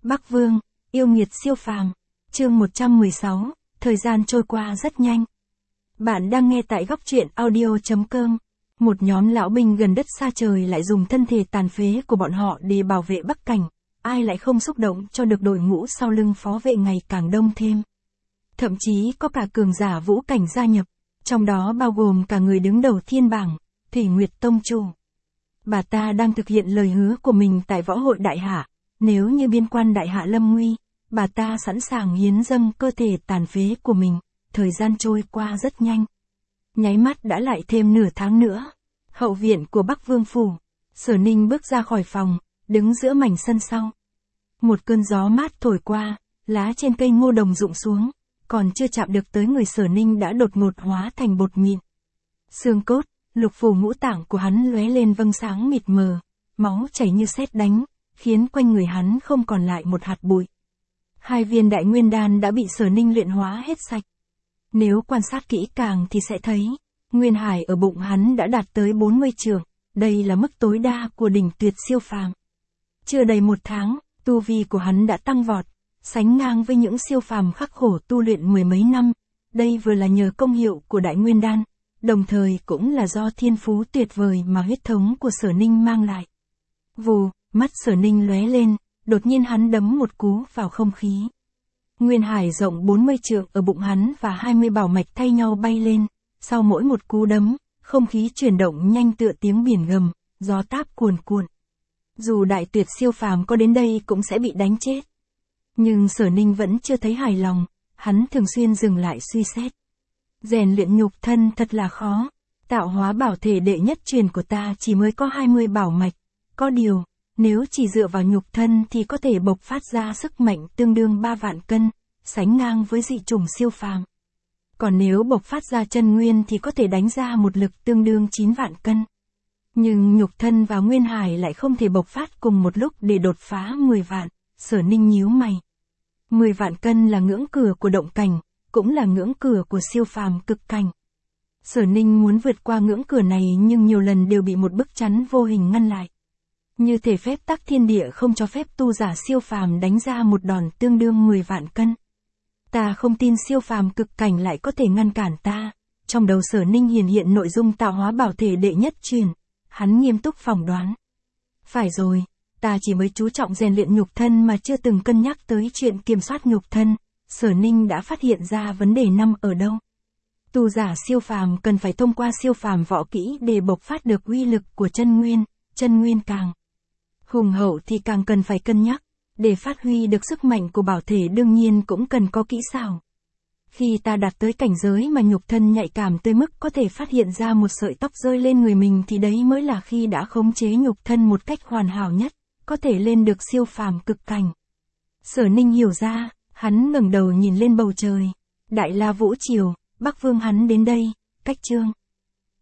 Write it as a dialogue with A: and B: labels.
A: Bắc Vương, yêu nghiệt siêu phàm. Chương 116, thời gian trôi qua rất nhanh. Bạn đang nghe tại góc truyện audio.com. Một nhóm lão binh gần đất xa trời lại dùng thân thể tàn phế của bọn họ để bảo vệ Bắc Cảnh. Ai lại không xúc động cho được đội ngũ sau lưng phó vệ ngày càng đông thêm. Thậm chí có cả cường giả vũ cảnh gia nhập, trong đó bao gồm cả người đứng đầu thiên bảng, Thủy Nguyệt Tông Chủ. Bà ta đang thực hiện lời hứa của mình tại võ hội đại hạ. Nếu như biên quan đại hạ lâm nguy, bà ta sẵn sàng hiến dâng cơ thể tàn phế của mình. Thời gian trôi qua rất nhanh. Nháy mắt đã lại thêm nửa tháng nữa. Hậu viện của Bắc Vương Phủ. Sở Ninh bước ra khỏi phòng, đứng giữa mảnh sân sau. Một cơn gió mát thổi qua, lá trên cây ngô đồng rụng xuống, còn chưa chạm được tới người Sở Ninh đã đột ngột hóa thành bột mịn. Xương cốt, lục phủ ngũ tạng của hắn lóe lên vầng sáng mịt mờ, máu chảy như sét đánh, khiến quanh người hắn không còn lại một hạt bụi. 2 viên đại nguyên đan đã bị Sở Ninh luyện hóa hết sạch. Nếu quan sát kỹ càng thì sẽ thấy, nguyên hải ở bụng hắn đã đạt tới 40 trượng, đây là mức tối đa của đỉnh tuyệt siêu phàm. Chưa đầy 1 tháng, tu vi của hắn đã tăng vọt, sánh ngang với những siêu phàm khắc khổ tu luyện mười mấy năm. Đây vừa là nhờ công hiệu của đại nguyên đan, đồng thời cũng là do thiên phú tuyệt vời mà huyết thống của Sở Ninh mang lại. Vù, mắt Sở Ninh lóe lên, đột nhiên hắn đấm một cú vào không khí. Nguyên hải rộng 40 trượng ở bụng hắn và 20 bảo mạch thay nhau bay lên, sau mỗi một cú đấm, không khí chuyển động nhanh tựa tiếng biển gầm, gió táp cuồn cuộn. Dù đại tuyệt siêu phàm có đến đây cũng sẽ bị đánh chết. Nhưng Sở Ninh vẫn chưa thấy hài lòng, hắn thường xuyên dừng lại suy xét. Rèn luyện nhục thân thật là khó, tạo hóa bảo thể đệ nhất truyền của ta chỉ mới có 20 bảo mạch, có điều, nếu chỉ dựa vào nhục thân thì có thể bộc phát ra sức mạnh tương đương 3 vạn cân, sánh ngang với dị chủng siêu phàm. Còn nếu bộc phát ra chân nguyên thì có thể đánh ra một lực tương đương 9 vạn cân. Nhưng nhục thân và nguyên hải lại không thể bộc phát cùng một lúc để đột phá 10 vạn, Sở Ninh nhíu mày. 10 vạn cân là ngưỡng cửa của động cảnh, cũng là ngưỡng cửa của siêu phàm cực cảnh. Sở Ninh muốn vượt qua ngưỡng cửa này nhưng nhiều lần đều bị một bức chắn vô hình ngăn lại. Như thể phép tắc thiên địa không cho phép tu giả siêu phàm đánh ra một đòn tương đương 10 vạn cân. Ta không tin siêu phàm cực cảnh lại có thể ngăn cản ta. Trong đầu Sở Ninh hiện nội dung tạo hóa bảo thể đệ nhất truyền. Hắn nghiêm túc phỏng đoán. Phải rồi, ta chỉ mới chú trọng rèn luyện nhục thân mà chưa từng cân nhắc tới chuyện kiểm soát nhục thân. Sở Ninh đã phát hiện ra vấn đề nằm ở đâu. Tu giả siêu phàm cần phải thông qua siêu phàm võ kỹ để bộc phát được uy lực của chân nguyên càng hùng hậu thì càng cần phải cân nhắc. Để phát huy được sức mạnh của bảo thể đương nhiên cũng cần có kỹ xảo. Khi ta đạt tới cảnh giới mà nhục thân nhạy cảm tới mức có thể phát hiện ra một sợi tóc rơi lên người mình thì đấy mới là khi đã khống chế nhục thân một cách hoàn hảo nhất, có thể lên được siêu phàm cực cảnh. Sở Ninh hiểu ra, hắn ngẩng đầu nhìn lên bầu trời. Đại La Vũ Triều, Bắc Vương hắn đến đây, cách chương.